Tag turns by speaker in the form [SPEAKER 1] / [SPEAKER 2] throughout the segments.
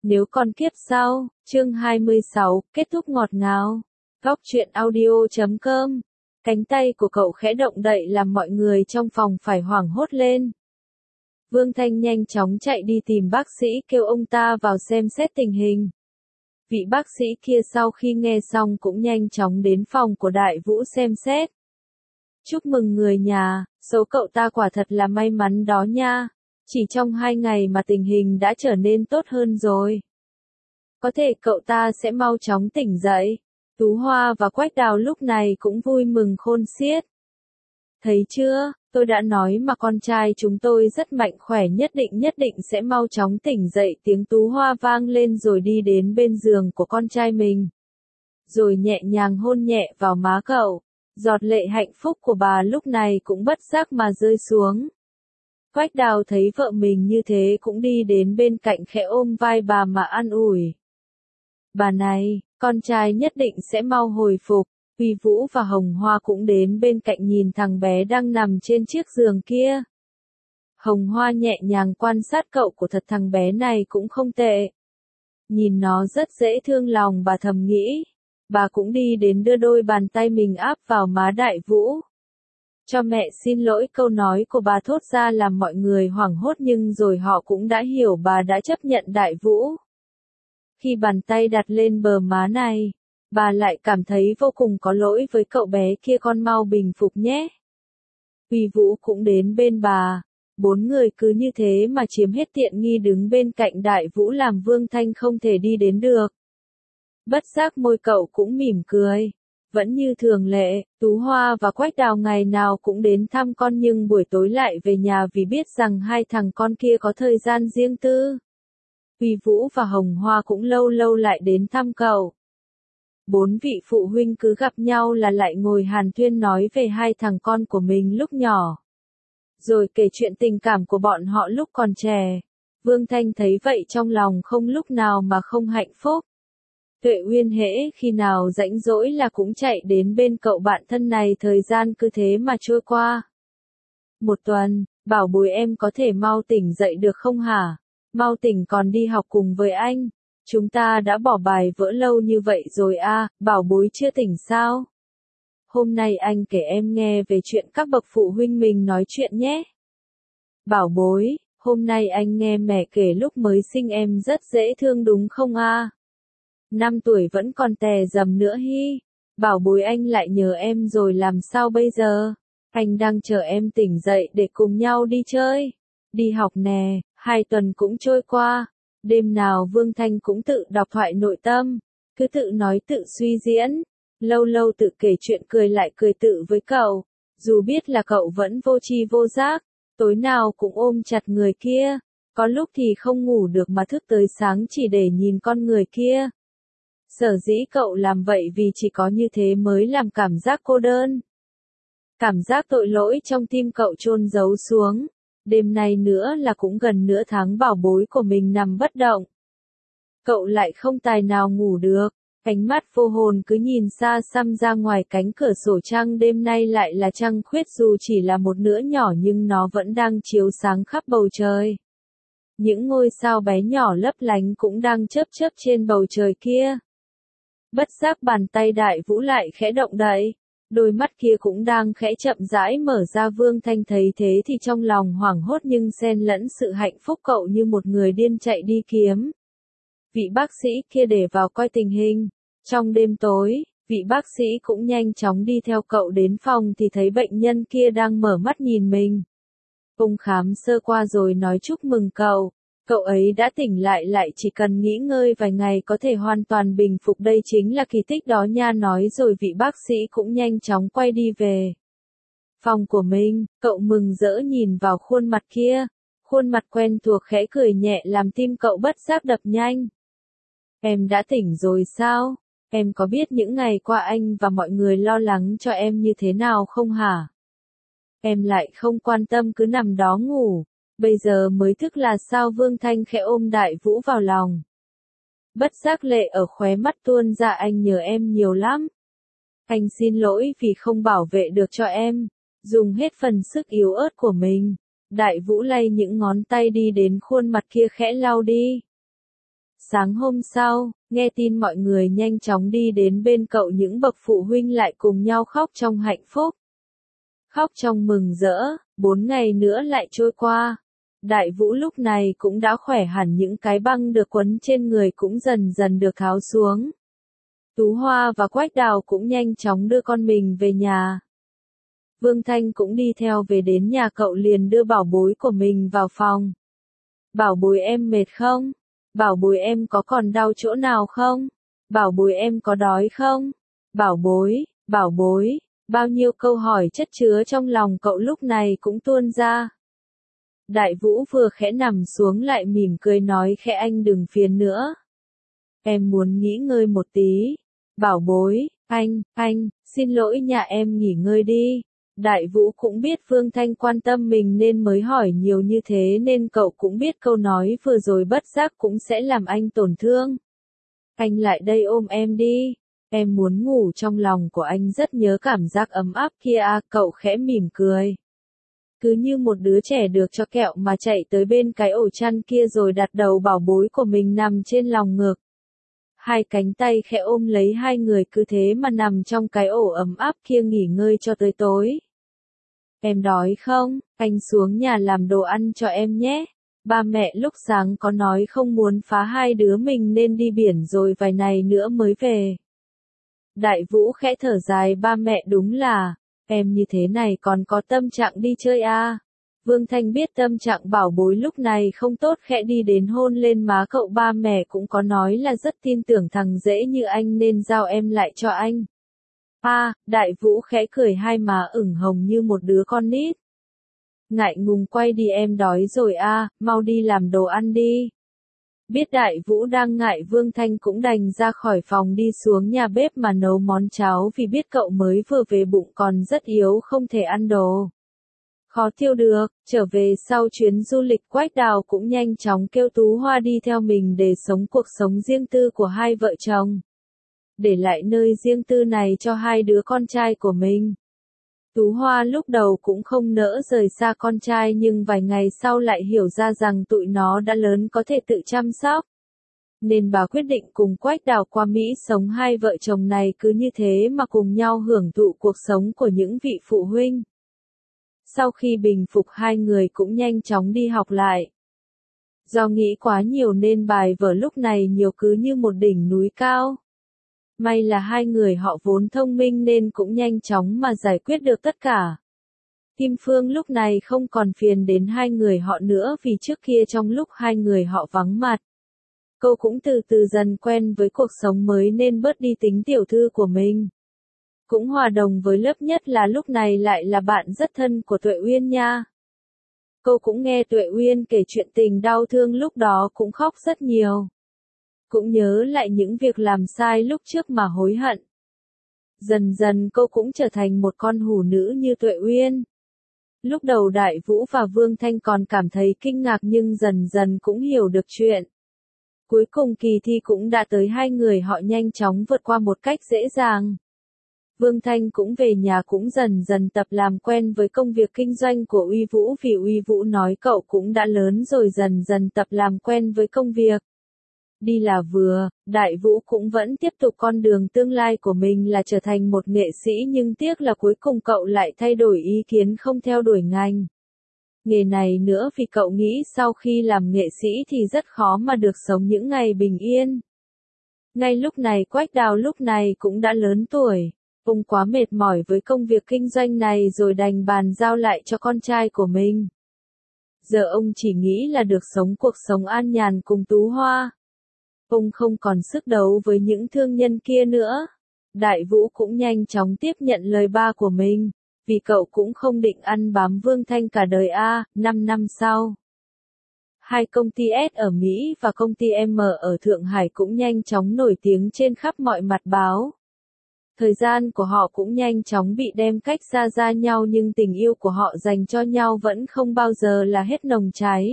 [SPEAKER 1] Nếu còn kiếp sau, chương 26, kết thúc ngọt ngào. Góc truyện audio.com. Cánh tay của cậu khẽ động đậy làm mọi người trong phòng phải hoảng hốt lên. Vương Thanh nhanh chóng chạy đi tìm bác sĩ kêu ông ta vào xem xét tình hình. Vị bác sĩ kia sau khi nghe xong cũng nhanh chóng đến phòng của Đại Vũ xem xét. Chúc mừng người nhà, số cậu ta quả thật là may mắn đó nha. Chỉ trong 2 ngày mà tình hình đã trở nên tốt hơn rồi. Có thể cậu ta sẽ mau chóng tỉnh dậy. Tú Hoa và Quách Đào lúc này cũng vui mừng khôn xiết. Thấy chưa, tôi đã nói mà con trai chúng tôi rất mạnh khỏe, nhất định sẽ mau chóng tỉnh dậy. Tiếng Tú Hoa vang lên rồi đi đến bên giường của con trai mình. Rồi nhẹ nhàng hôn nhẹ vào má cậu. Giọt lệ hạnh phúc của bà lúc này cũng bất giác mà rơi xuống. Quách Đào thấy vợ mình như thế cũng đi đến bên cạnh khẽ ôm vai bà mà an ủi. Bà này, con trai nhất định sẽ mau hồi phục. Huy Vũ và Hồng Hoa cũng đến bên cạnh nhìn thằng bé đang nằm trên chiếc giường kia. Hồng Hoa nhẹ nhàng quan sát cậu của thật, thằng bé này cũng không tệ. Nhìn nó rất dễ thương lòng, bà thầm nghĩ. Bà cũng đi đến đưa đôi bàn tay mình áp vào má Đại Vũ. Cho mẹ xin lỗi, câu nói của bà thốt ra làm mọi người hoảng hốt nhưng rồi họ cũng đã hiểu bà đã chấp nhận Đại Vũ. Khi bàn tay đặt lên bờ má này, bà lại cảm thấy vô cùng có lỗi với cậu bé kia, con mau bình phục nhé. Huy Vũ cũng đến bên bà, 4 người cứ như thế mà chiếm hết tiện nghi đứng bên cạnh Đại Vũ làm Vương Thanh không thể đi đến được. Bất giác môi cậu cũng mỉm cười. Vẫn như thường lệ, Tú Hoa và Quách Đào ngày nào cũng đến thăm con nhưng buổi tối lại về nhà vì biết rằng hai thằng con kia có thời gian riêng tư. Huy Vũ và Hồng Hoa cũng lâu lâu lại đến thăm cậu. 4 vị phụ huynh cứ gặp nhau là lại ngồi hàn huyên nói về hai thằng con của mình lúc nhỏ. Rồi kể chuyện tình cảm của bọn họ lúc còn trẻ. Vương Thanh thấy vậy trong lòng không lúc nào mà không hạnh phúc. Tuệ Uyên hễ khi nào rảnh rỗi là cũng chạy đến bên cậu bạn thân này, thời gian cứ thế mà trôi qua. Một tuần, bảo bối em có thể mau tỉnh dậy được không hả? Mau tỉnh còn đi học cùng với anh. Chúng ta đã bỏ bài vỡ lâu như vậy rồi à, bảo bối chưa tỉnh sao? Hôm nay anh kể em nghe về chuyện các bậc phụ huynh mình nói chuyện nhé. Bảo bối, hôm nay anh nghe mẹ kể lúc mới sinh em rất dễ thương đúng không à? 5 tuổi vẫn còn tè dầm nữa hi. Bảo bối anh lại nhớ em rồi làm sao bây giờ? Anh đang chờ em tỉnh dậy để cùng nhau đi chơi. Đi học nè, 2 tuần cũng trôi qua. Đêm nào Vương Thanh cũng tự đọc thoại nội tâm. Cứ tự nói tự suy diễn. Lâu lâu tự kể chuyện cười lại cười tự với cậu. Dù biết là cậu vẫn vô tri vô giác. Tối nào cũng ôm chặt người kia. Có lúc thì không ngủ được mà thức tới sáng chỉ để nhìn con người kia. Sở dĩ cậu làm vậy vì chỉ có như thế mới làm cảm giác cô đơn. Cảm giác tội lỗi trong tim cậu chôn giấu xuống. Đêm nay nữa là cũng gần nửa tháng bảo bối của mình nằm bất động. Cậu lại không tài nào ngủ được. Ánh mắt vô hồn cứ nhìn xa xăm ra ngoài cánh cửa sổ. Trăng đêm nay lại là trăng khuyết, dù chỉ là một nửa nhỏ nhưng nó vẫn đang chiếu sáng khắp bầu trời. Những ngôi sao bé nhỏ lấp lánh cũng đang chớp chớp trên bầu trời kia. Bất giác bàn tay Đại Vũ lại khẽ động đậy. Đôi mắt kia cũng đang khẽ chậm rãi mở ra. Vương Thanh thấy thế thì trong lòng hoảng hốt nhưng xen lẫn sự hạnh phúc, cậu như một người điên chạy đi kiếm vị bác sĩ kia để vào coi tình hình. Trong đêm tối, vị bác sĩ cũng nhanh chóng đi theo cậu đến phòng thì thấy bệnh nhân kia đang mở mắt nhìn mình. Ông khám sơ qua rồi nói chúc mừng cậu. Cậu ấy đã tỉnh lại chỉ cần nghỉ ngơi vài ngày có thể hoàn toàn bình phục, đây chính là kỳ tích đó nha. Nói rồi vị bác sĩ cũng nhanh chóng quay đi về phòng của mình. Cậu mừng rỡ nhìn vào khuôn mặt kia. Khuôn mặt quen thuộc khẽ cười nhẹ làm tim cậu bất giác đập nhanh. Em đã tỉnh rồi sao? Em có biết những ngày qua anh và mọi người lo lắng cho em như thế nào không hả? Em lại không quan tâm cứ nằm đó ngủ. Bây giờ mới thức là sao? Vương Thanh khẽ ôm Đại Vũ vào lòng. Bất giác lệ ở khóe mắt tuôn ra. Anh nhớ em nhiều lắm. Anh xin lỗi vì không bảo vệ được cho em. Dùng hết phần sức yếu ớt của mình. Đại Vũ lay những ngón tay đi đến khuôn mặt kia khẽ lau đi. Sáng hôm sau, nghe tin mọi người nhanh chóng đi đến bên cậu, những bậc phụ huynh lại cùng nhau khóc trong hạnh phúc. Khóc trong mừng rỡ, 4 ngày nữa lại trôi qua. Đại Vũ lúc này cũng đã khỏe hẳn, những cái băng được quấn trên người cũng dần dần được tháo xuống. Tú Hoa và Quách Đào cũng nhanh chóng đưa con mình về nhà. Vương Thanh cũng đi theo về đến nhà cậu, liền đưa bảo bối của mình vào phòng. Bảo bối em mệt không? Bảo bối em có còn đau chỗ nào không? Bảo bối em có đói không? Bảo bối, bao nhiêu câu hỏi chất chứa trong lòng cậu lúc này cũng tuôn ra. Đại Vũ vừa khẽ nằm xuống lại mỉm cười nói khẽ, anh đừng phiền nữa. Em muốn nghỉ ngơi một tí. Bảo bối, anh, xin lỗi nhà em nghỉ ngơi đi. Đại Vũ cũng biết Vương Thanh quan tâm mình nên mới hỏi nhiều như thế, nên cậu cũng biết câu nói vừa rồi bất giác cũng sẽ làm anh tổn thương. Anh lại đây ôm em đi. Em muốn ngủ, trong lòng của anh rất nhớ cảm giác ấm áp kia à, cậu khẽ mỉm cười. Cứ như một đứa trẻ được cho kẹo mà chạy tới bên cái ổ chăn kia rồi đặt đầu bảo bối của mình nằm trên lòng ngực. Hai cánh tay khẽ ôm lấy hai người, cứ thế mà nằm trong cái ổ ấm áp kia nghỉ ngơi cho tới tối. Em đói không? Anh xuống nhà làm đồ ăn cho em nhé. Ba mẹ lúc sáng có nói không muốn phá hai đứa mình nên đi biển rồi vài ngày nữa mới về. Đại Vũ khẽ thở dài, ba mẹ đúng là, em như thế này còn có tâm trạng đi chơi à? Vương Thanh biết tâm trạng bảo bối lúc này không tốt, khẽ đi đến hôn lên má cậu. Ba mẹ cũng có nói là rất tin tưởng thằng dễ như anh nên giao em lại cho anh. Đại Vũ khẽ cười, hai má ửng hồng như một đứa con nít. Ngại ngùng quay đi, em đói rồi à, mau đi làm đồ ăn đi. Biết Đại Vũ đang ngại, Vương Thanh cũng đành ra khỏi phòng đi xuống nhà bếp mà nấu món cháo, vì biết cậu mới vừa về bụng còn rất yếu không thể ăn đồ khó tiêu được. Trở về sau chuyến du lịch, Quách Đào cũng nhanh chóng kêu Tú Hoa đi theo mình để sống cuộc sống riêng tư của hai vợ chồng. Để lại nơi riêng tư này cho hai đứa con trai của mình. Tú Hoa lúc đầu cũng không nỡ rời xa con trai, nhưng vài ngày sau lại hiểu ra rằng tụi nó đã lớn có thể tự chăm sóc. Nên bà quyết định cùng Quách Đào qua Mỹ sống, hai vợ chồng này cứ như thế mà cùng nhau hưởng thụ cuộc sống của những vị phụ huynh. Sau khi bình phục, hai người cũng nhanh chóng đi học lại. Do nghĩ quá nhiều nên bài vở lúc này nhiều cứ như một đỉnh núi cao. May là hai người họ vốn thông minh nên cũng nhanh chóng mà giải quyết được tất cả. Kim Phương lúc này không còn phiền đến hai người họ nữa, vì trước kia trong lúc hai người họ vắng mặt, cô cũng từ từ dần quen với cuộc sống mới nên bớt đi tính tiểu thư của mình. Cũng hòa đồng với lớp, nhất là lúc này lại là bạn rất thân của Tuệ Uyên nha. Cô cũng nghe Tuệ Uyên kể chuyện tình đau thương lúc đó cũng khóc rất nhiều. Cũng nhớ lại những việc làm sai lúc trước mà hối hận. Dần dần cô cũng trở thành một con hủ nữ như Tuệ Uyên. Lúc đầu Đại Vũ và Vương Thanh còn cảm thấy kinh ngạc, nhưng dần dần cũng hiểu được chuyện. Cuối cùng kỳ thi cũng đã tới, hai người họ nhanh chóng vượt qua một cách dễ dàng. Vương Thanh cũng về nhà, cũng dần dần tập làm quen với công việc kinh doanh của Uy Vũ, vì Uy Vũ nói cậu cũng đã lớn rồi, dần dần tập làm quen với công việc. Đi là vừa, Đại Vũ cũng vẫn tiếp tục con đường tương lai của mình là trở thành một nghệ sĩ, nhưng tiếc là cuối cùng cậu lại thay đổi ý kiến, không theo đuổi ngành nghề này nữa, vì cậu nghĩ sau khi làm nghệ sĩ thì rất khó mà được sống những ngày bình yên. Ngay lúc này Quách Đào lúc này cũng đã lớn tuổi. Ông quá mệt mỏi với công việc kinh doanh này rồi đành bàn giao lại cho con trai của mình. Giờ ông chỉ nghĩ là được sống cuộc sống an nhàn cùng Tú Hoa. Ông không còn sức đấu với những thương nhân kia nữa. Đại Vũ cũng nhanh chóng tiếp nhận lời ba của mình, vì cậu cũng không định ăn bám Vương Thanh cả đời a. 5 năm sau, hai công ty S ở Mỹ và công ty M ở Thượng Hải cũng nhanh chóng nổi tiếng trên khắp mọi mặt báo. Thời gian của họ cũng nhanh chóng bị đem cách xa nhau, nhưng tình yêu của họ dành cho nhau vẫn không bao giờ là hết nồng cháy.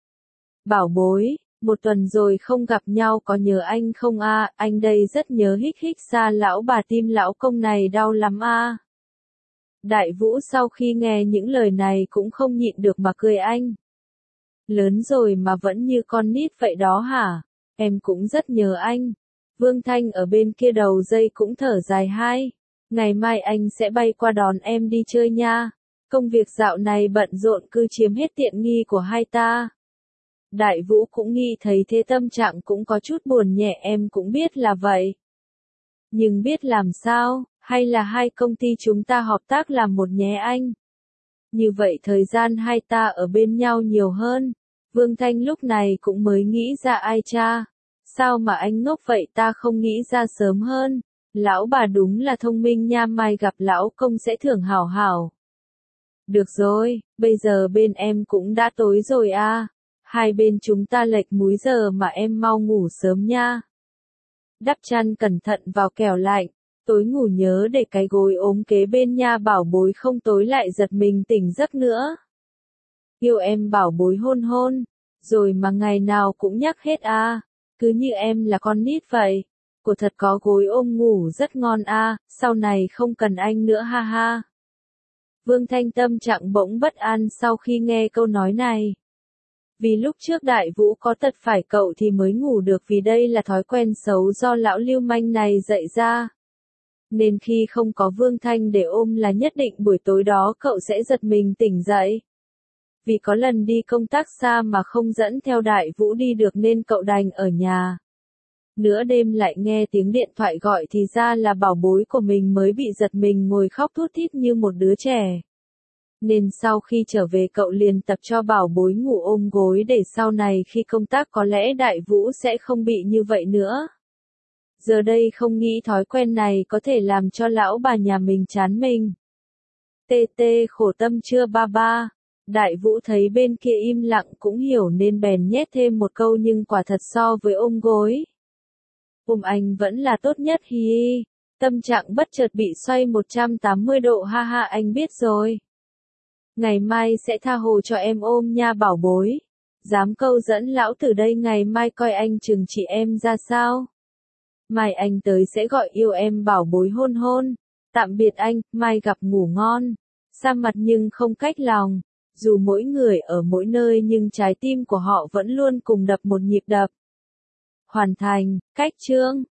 [SPEAKER 1] Bảo bối, một tuần rồi không gặp nhau, có nhớ anh không a? Anh đây rất nhớ, hích hích xa lão bà, tim lão công này đau lắm a. Đại Vũ sau khi nghe những lời này cũng không nhịn được mà cười anh. Lớn rồi mà vẫn như con nít vậy đó hả? Em cũng rất nhớ anh. Vương Thanh ở bên kia đầu dây cũng thở dài hai. Ngày mai anh sẽ bay qua đón em đi chơi nha. Công việc dạo này bận rộn cứ chiếm hết tiện nghi của hai ta. Đại Vũ cũng nghĩ thấy thế, tâm trạng cũng có chút buồn nhẹ, em cũng biết là vậy. Nhưng biết làm sao, hay là hai công ty chúng ta hợp tác làm một nhé anh. Như vậy thời gian hai ta ở bên nhau nhiều hơn. Vương Thanh lúc này cũng mới nghĩ ra, ai cha. Sao mà anh ngốc vậy, ta không nghĩ ra sớm hơn. Lão bà đúng là thông minh nha, mai gặp lão công sẽ thưởng hảo hảo. Được rồi, bây giờ bên em cũng đã tối rồi à. Hai bên chúng ta lệch múi giờ mà, em mau ngủ sớm nha. Đắp chăn cẩn thận vào kẻo lạnh. Tối ngủ nhớ để cái gối ốm kế bên nha bảo bối, không tối lại giật mình tỉnh giấc nữa. Yêu em bảo bối hôn hôn. Rồi mà ngày nào cũng nhắc hết à. Cứ như em là con nít vậy. Của thật có gối ôm ngủ rất ngon à, sau này không cần anh nữa ha ha. Vương Thanh tâm trạng bỗng bất an sau khi nghe câu nói này. Vì lúc trước Đại Vũ có tật phải cậu thì mới ngủ được, vì đây là thói quen xấu do lão lưu manh này dạy ra. Nên khi không có Vương Thanh để ôm là nhất định buổi tối đó cậu sẽ giật mình tỉnh dậy. Vì có lần đi công tác xa mà không dẫn theo Đại Vũ đi được nên cậu đành ở nhà. Nửa đêm lại nghe tiếng điện thoại gọi thì ra là bảo bối của mình, mới bị giật mình ngồi khóc thút thít như một đứa trẻ. Nên sau khi trở về cậu liền tập cho bảo bối ngủ ôm gối để sau này khi công tác có lẽ Đại Vũ sẽ không bị như vậy nữa. Giờ đây không nghĩ thói quen này có thể làm cho lão bà nhà mình chán mình. Tê tê khổ tâm chưa ba ba. Đại Vũ thấy bên kia im lặng cũng hiểu nên bèn nhét thêm một câu, nhưng quả thật so với ôm gối, ôm anh vẫn là tốt nhất hi hi. Tâm trạng bất chợt bị xoay 180 độ, ha ha, anh biết rồi. Ngày mai sẽ tha hồ cho em ôm nha bảo bối. Dám câu dẫn lão tử đây, ngày mai coi anh trừng trị em ra sao. Mai anh tới sẽ gọi yêu em bảo bối hôn hôn. Tạm biệt anh, mai gặp, ngủ ngon. Xa mặt nhưng không cách lòng. Dù mỗi người ở mỗi nơi nhưng trái tim của họ vẫn luôn cùng đập một nhịp đập. Hoàn thành, cách chương.